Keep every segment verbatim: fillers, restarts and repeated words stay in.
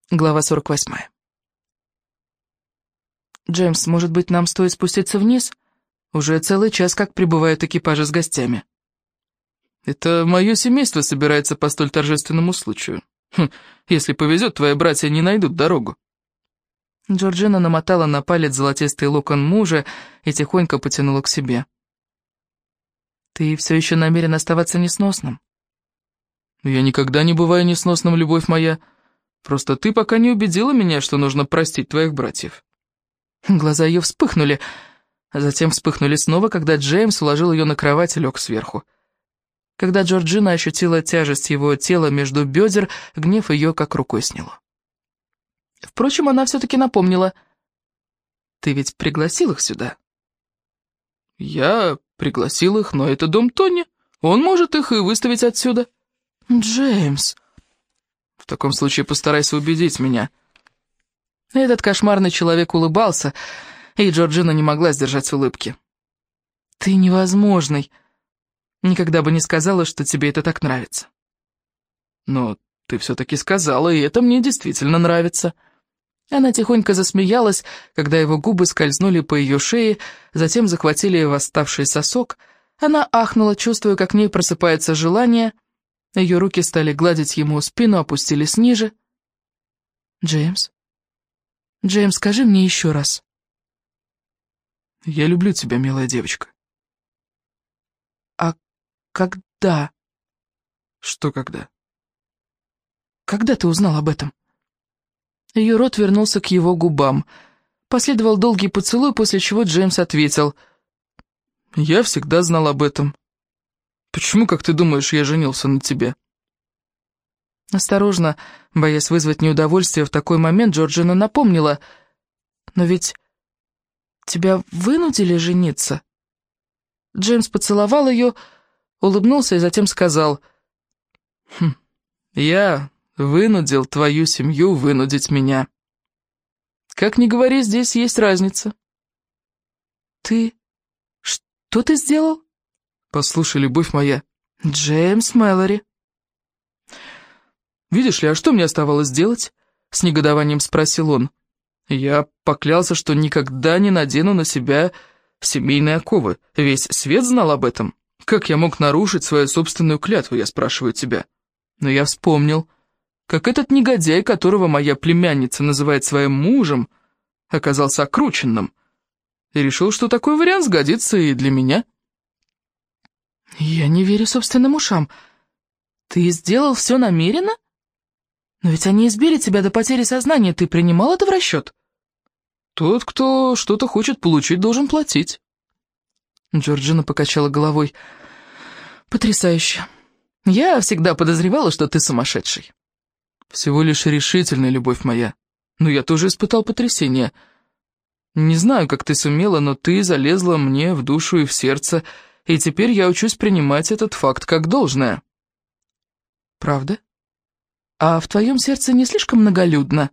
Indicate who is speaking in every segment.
Speaker 1: Глава сорок восьмая. «Джеймс, может быть, нам стоит спуститься вниз? Уже целый час как прибывают экипажи с гостями».
Speaker 2: «Это мое семейство собирается по столь торжественному случаю. Хм, если повезет, твои братья не найдут дорогу».
Speaker 1: Джорджина намотала на палец золотистый локон мужа и тихонько потянула к себе. «Ты все еще намерен оставаться несносным?»
Speaker 2: «Я никогда не бываю несносным, любовь моя. Просто ты пока не убедила меня, что нужно простить твоих братьев».
Speaker 1: Глаза ее вспыхнули, а затем вспыхнули снова, когда Джеймс уложил ее на кровать и лег сверху. Когда Джорджина ощутила тяжесть его тела между бедер, гнев ее как рукой сняло. Впрочем, она все-таки напомнила. «Ты ведь пригласил их сюда?»
Speaker 2: «Я пригласил их, но это дом Тони. Он может их и выставить отсюда».
Speaker 1: «Джеймс...»
Speaker 2: «В таком случае постарайся убедить меня».
Speaker 1: Этот кошмарный человек улыбался, и Джорджина не могла сдержать улыбки. «Ты невозможный. Никогда бы не сказала, что тебе это так нравится».
Speaker 2: «Но ты все-таки сказала, и это мне действительно нравится».
Speaker 1: Она тихонько засмеялась, когда его губы скользнули по ее шее, затем захватили восставший сосок. Она ахнула, чувствуя, как в ней просыпается желание. Ее руки стали гладить ему спину, опустились ниже. «Джеймс? Джеймс, скажи мне еще раз».
Speaker 2: «Я люблю тебя, милая девочка».
Speaker 1: «А когда?»
Speaker 2: «Что когда?»
Speaker 1: «Когда ты узнал об этом?» Ее рот вернулся к его губам. Последовал долгий поцелуй, после чего Джеймс ответил.
Speaker 2: «Я всегда знал об этом. Почему, как ты думаешь, я женился на тебе?»
Speaker 1: Осторожно, боясь вызвать неудовольствие в такой момент, Джорджина напомнила. «Но ведь тебя вынудили жениться?» Джеймс поцеловал ее, улыбнулся и затем сказал.
Speaker 2: «Хм, я вынудил твою семью вынудить меня. Как ни говори, здесь есть разница».
Speaker 1: «Ты... что ты сделал?»
Speaker 2: «Послушай, любовь моя».
Speaker 1: «Джеймс Мэлори».
Speaker 2: «Видишь ли, а что мне оставалось делать?» — с негодованием спросил он. «Я поклялся, что никогда не надену на себя семейные оковы. Весь свет знал об этом. Как я мог нарушить свою собственную клятву, я спрашиваю тебя? Но я вспомнил, как этот негодяй, которого моя племянница называет своим мужем, оказался окрученным, и решил, что такой вариант сгодится и для меня».
Speaker 1: «Я не верю собственным ушам. Ты сделал все намеренно? Но ведь они избили тебя до потери сознания, ты принимал это в расчет?»
Speaker 2: «Тот, кто что-то хочет получить, должен платить».
Speaker 1: Джорджина покачала головой. «Потрясающе. Я всегда подозревала, что ты сумасшедший».
Speaker 2: «Всего лишь решительная, любовь моя. Но я тоже испытал потрясение. Не знаю, как ты сумела, но ты залезла мне в душу и в сердце, и теперь я учусь принимать этот факт как должное».
Speaker 1: «Правда? А в твоем сердце не слишком многолюдно?»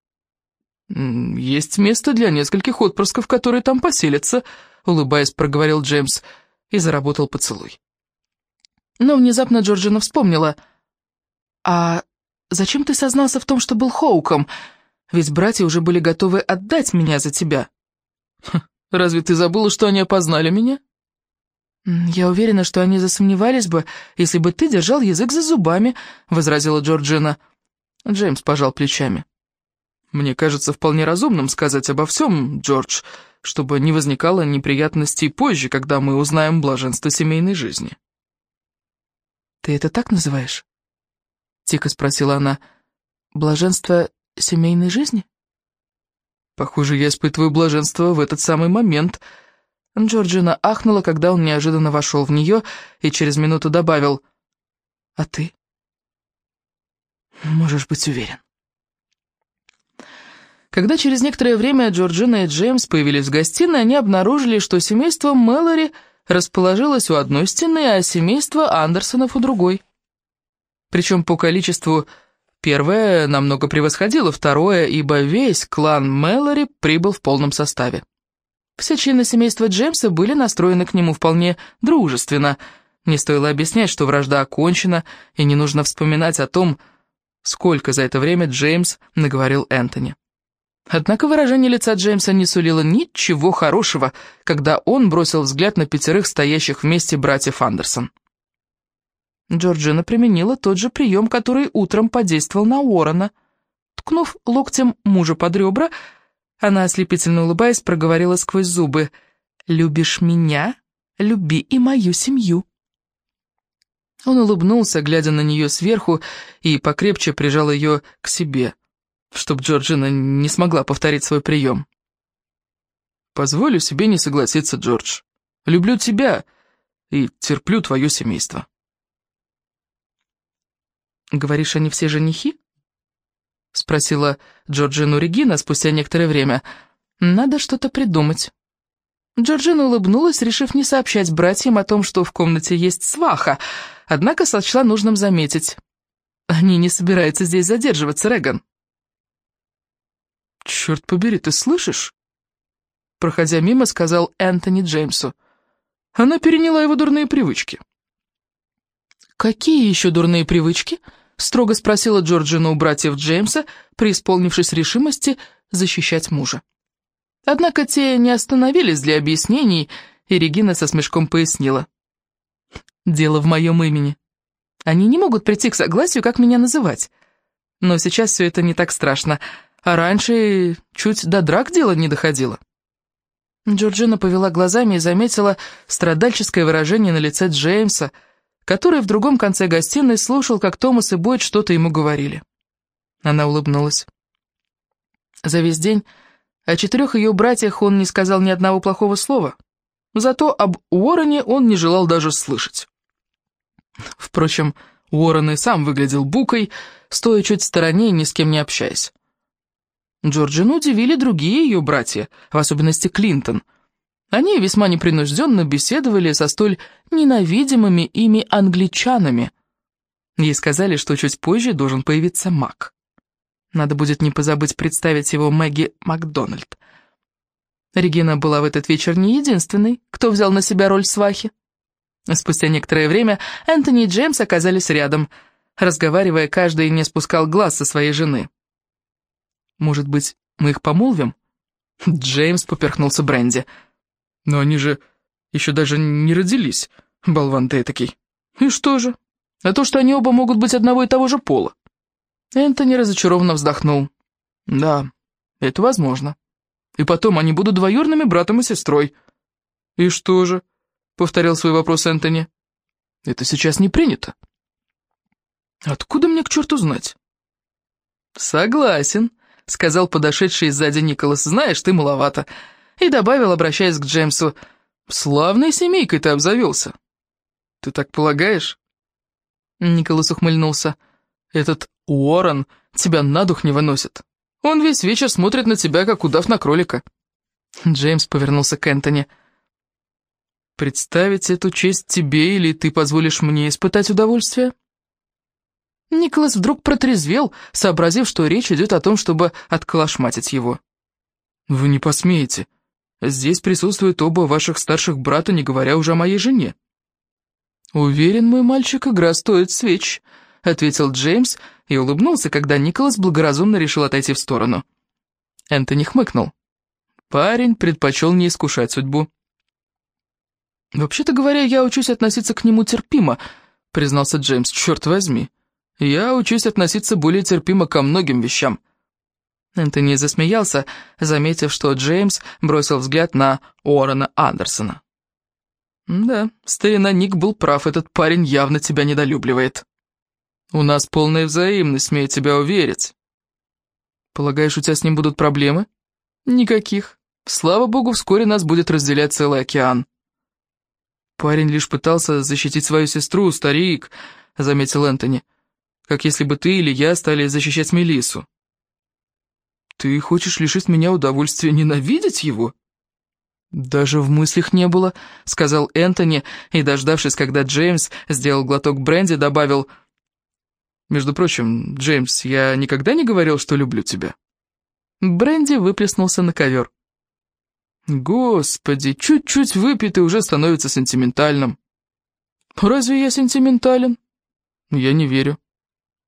Speaker 2: «Есть место для нескольких отпрысков, которые там поселятся», — улыбаясь, проговорил Джеймс, и заработал поцелуй.
Speaker 1: Но внезапно Джорджина вспомнила. «А зачем ты сознался в том, что был Хоуком? Ведь братья уже были готовы отдать меня за тебя».
Speaker 2: «Разве ты забыла, что они опознали меня?»
Speaker 1: «Я уверена, что они засомневались бы, если бы ты держал язык за зубами», — возразила Джорджина. Джеймс пожал плечами.
Speaker 2: «Мне кажется вполне разумным сказать обо всем, Джордж, чтобы не возникало неприятностей позже, когда мы узнаем блаженство семейной жизни».
Speaker 1: «Ты это так называешь?» — тихо спросила она. «Блаженство семейной жизни?»
Speaker 2: «Похоже, я испытываю блаженство в этот самый момент».
Speaker 1: Джорджина ахнула, когда он неожиданно вошел в нее и через минуту добавил. «А ты?» «Можешь быть уверен». Когда через некоторое время Джорджина и Джеймс появились в гостиной, они обнаружили, что семейство Мэлори расположилось у одной стены, а семейство Андерсонов у другой. Причем по количеству первое намного превосходило второе, ибо весь клан Мэлори прибыл в полном составе. Все члены семейства Джеймса были настроены к нему вполне дружественно. Не стоило объяснять, что вражда окончена, и не нужно вспоминать о том, сколько за это время Джеймс наговорил Энтони. Однако выражение лица Джеймса не сулило ничего хорошего, когда он бросил взгляд на пятерых стоящих вместе братьев Андерсон. Джорджина применила тот же прием, который утром подействовал на Уоррена. Ткнув локтем мужа под ребра, она, ослепительно улыбаясь, проговорила сквозь зубы: «Любишь меня? Люби и мою семью». Он улыбнулся, глядя на нее сверху, и покрепче прижал ее к себе, чтоб Джорджина не смогла повторить свой прием. «Позволю себе не согласиться, Джордж. Люблю тебя и терплю твое семейство». «Говоришь, они все женихи?» — спросила Джорджину Регина спустя некоторое время. «Надо что-то придумать». Джорджина улыбнулась, решив не сообщать братьям о том, что в комнате есть сваха, однако сочла нужным заметить: «Они не собираются здесь задерживаться, Реган». «Черт побери, ты слышишь?» Проходя мимо, сказал Энтони Джеймсу. «Она переняла его дурные привычки». «Какие еще дурные привычки?» — строго спросила Джорджина у братьев Джеймса, преисполнившись решимости защищать мужа. Однако те не остановились для объяснений, и Регина со смешком пояснила: «Дело в моем имени. Они не могут прийти к согласию, как меня называть. Но сейчас все это не так страшно, а раньше чуть до драк дело не доходило». Джорджина повела глазами и заметила страдальческое выражение на лице Джеймса, который в другом конце гостиной слушал, как Томас и Бойд что-то ему говорили. Она улыбнулась. За весь день о четырех ее братьях он не сказал ни одного плохого слова, зато об Уоррене он не желал даже слышать. Впрочем, Уоррен и сам выглядел букой, стоя чуть в стороне и ни с кем не общаясь. Джорджину удивили другие ее братья, в особенности Клинтон. Они весьма непринужденно беседовали со столь ненавидимыми ими англичанами. Ей сказали, что чуть позже должен появиться Мак. Надо будет не позабыть представить его Мэгги Макдональд. Регина была в этот вечер не единственной, кто взял на себя роль свахи. Спустя некоторое время Энтони и Джеймс оказались рядом. Разговаривая, каждый не спускал глаз со своей жены. «Может быть, мы их помолвим?» Джеймс поперхнулся бренди. «Но они же еще даже не родились, болван ты этакий». «И что же? А то, что они оба могут быть одного и того же пола». Энтони разочарованно вздохнул. «Да, это возможно. И потом они будут двоюродными братом и сестрой». «И что же?» — повторил свой вопрос Энтони. «Это сейчас не принято». «Откуда мне к черту знать?» «Согласен», — сказал подошедший сзади Николас. «Знаешь, ты маловато». И добавил, обращаясь к Джеймсу: «Славной семейкой ты обзавелся». «Ты так полагаешь?» Николас ухмыльнулся. «Этот Уоррен тебя на дух не выносит. Он весь вечер смотрит на тебя, как удав на кролика». Джеймс повернулся к Энтони. «Представить эту честь тебе, или ты позволишь мне испытать удовольствие?» Николас вдруг протрезвел, сообразив, что речь идет о том, чтобы отколошматить его. «Вы не посмеете. Здесь присутствуют оба ваших старших брата, не говоря уже о моей жене». «Уверен, мой мальчик, игра стоит свеч», — ответил Джеймс и улыбнулся, когда Николас благоразумно решил отойти в сторону. Энтони хмыкнул. Парень предпочел не искушать судьбу. «Вообще-то говоря, я учусь относиться к нему терпимо», — признался Джеймс. «Черт возьми, я учусь относиться более терпимо ко многим вещам». Энтони засмеялся, заметив, что Джеймс бросил взгляд на Уоррена Андерсона. «Да, старина Ник был прав, этот парень явно тебя недолюбливает». «У нас полная взаимность, смею тебя уверить». «Полагаешь, у тебя с ним будут проблемы?» «Никаких. Слава богу, вскоре нас будет разделять целый океан». «Парень лишь пытался защитить свою сестру, старик», — заметил Энтони. «Как если бы ты или я стали защищать Мелиссу». «Ты хочешь лишить меня удовольствия ненавидеть его?» «Даже в мыслях не было», — сказал Энтони, и, дождавшись, когда Джеймс сделал глоток бренди, добавил: «Между прочим, Джеймс, я никогда не говорил, что люблю тебя». Бренди выплеснулся на ковер. «Господи, чуть-чуть выпит и уже становится сентиментальным». «Разве я сентиментален?» «Я не верю».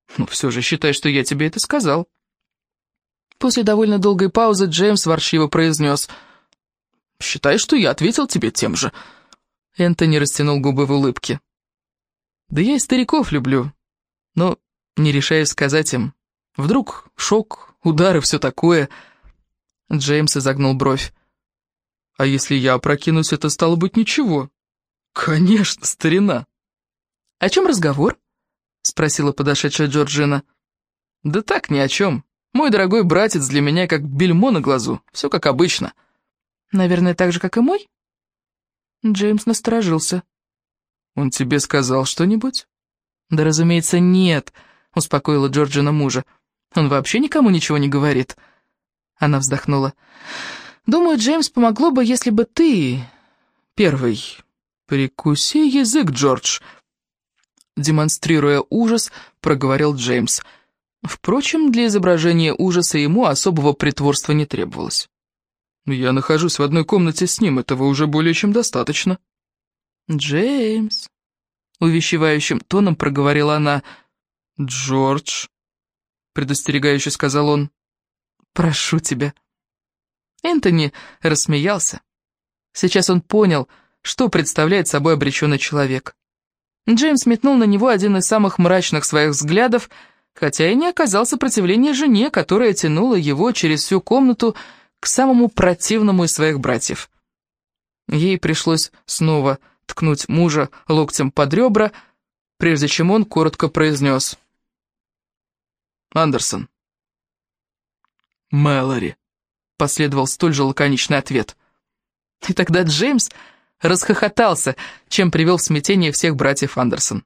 Speaker 2: Ну, все же считай, что я тебе это сказал.
Speaker 1: После довольно долгой паузы Джеймс ворчливо произнес:
Speaker 2: «Считай, что я ответил тебе тем же».
Speaker 1: Энтони растянул губы в улыбке. «Да я и стариков люблю, но не решаюсь сказать им. Вдруг шок, удар и все такое». Джеймс изогнул бровь.
Speaker 2: «А если я опрокинусь, это стало быть ничего?» «Конечно, старина».
Speaker 1: «О чем разговор?» — спросила подошедшая Джорджина.
Speaker 2: «Да так, ни о чем. Мой дорогой братец для меня как бельмо на глазу, все как обычно».
Speaker 1: «Наверное, так же, как и мой?» Джеймс насторожился.
Speaker 2: «Он тебе сказал что-нибудь?»
Speaker 1: «Да, разумеется, нет», — успокоила Джорджина мужа. «Он вообще никому ничего не говорит». Она вздохнула. «Думаю, Джеймс, помогло бы, если бы ты первый...»
Speaker 2: «Прикуси язык, Джордж», — демонстрируя ужас, проговорил Джеймс. Впрочем, для изображения ужаса ему особого притворства не требовалось. «Я нахожусь в одной комнате с ним, этого уже более чем достаточно».
Speaker 1: «Джеймс», — увещевающим тоном проговорила она.
Speaker 2: «Джордж», — предостерегающе сказал он.
Speaker 1: «Прошу тебя». Энтони рассмеялся. Сейчас он понял, что представляет собой обреченный человек. Джеймс метнул на него один из самых мрачных своих взглядов, хотя и не оказал сопротивления жене, которая тянула его через всю комнату к самому противному из своих братьев. Ей пришлось снова ткнуть мужа локтем под ребра, прежде чем он коротко произнес:
Speaker 2: «Андерсон».
Speaker 1: «Мэлори», — последовал столь же лаконичный ответ. И тогда Джеймс расхохотался, чем привел в смятение всех братьев Андерсон.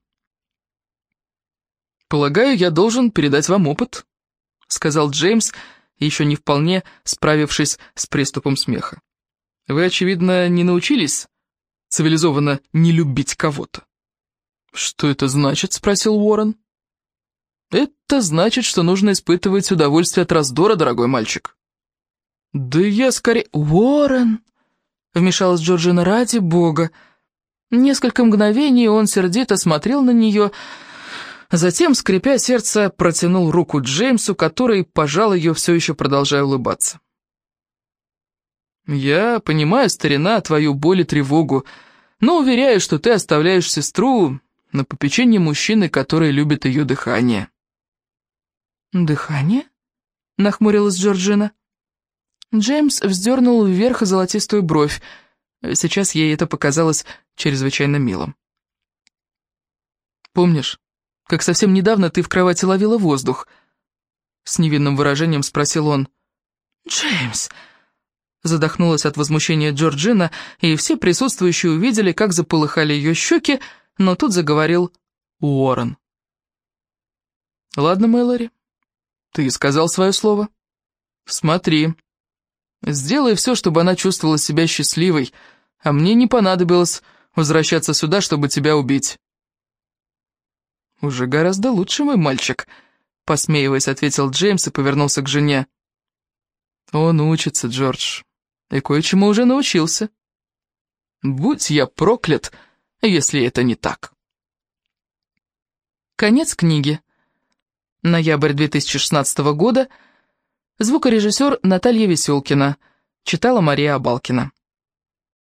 Speaker 2: «Полагаю, я должен передать вам опыт», — сказал Джеймс, еще не вполне справившись с приступом смеха. «Вы, очевидно, не научились цивилизованно не любить кого-то».
Speaker 1: «Что это значит?» — спросил Уоррен.
Speaker 2: «Это значит, что нужно испытывать удовольствие от раздора, дорогой мальчик».
Speaker 1: «Да я скорее...» «Уоррен!» — вмешалась Джорджина, ради бога. Несколько мгновений он сердито смотрел на нее, затем, скрипя сердце, протянул руку Джеймсу, который пожал ее, все еще продолжая улыбаться.
Speaker 2: «Я понимаю, старина, твою боль и тревогу, но уверяю, что ты оставляешь сестру на попечение мужчины, который любит ее дыхание».
Speaker 1: «Дыхание?» — нахмурилась Джорджина. Джеймс вздернул вверх золотистую бровь. Сейчас ей это показалось чрезвычайно милым.
Speaker 2: «Помнишь, как совсем недавно ты в кровати ловила воздух?» С невинным выражением спросил он.
Speaker 1: «Джеймс!»
Speaker 2: Задохнулась от возмущения Джорджина, и все присутствующие увидели, как заполыхали ее щеки, но тут заговорил Уоррен. «Ладно, Мэлори, ты сказал свое слово. Смотри, сделай все, чтобы она чувствовала себя счастливой, а мне не понадобилось возвращаться сюда, чтобы тебя убить». «Уже гораздо лучше, мой мальчик», — посмеиваясь, ответил Джеймс и повернулся к жене. «Он учится, Джордж, и кое-чему уже научился. Будь я проклят, если это не так».
Speaker 1: Конец книги. Ноябрь две тысячи шестнадцатого года. Звукорежиссер Наталья Веселкина. Читала Мария Абалкина.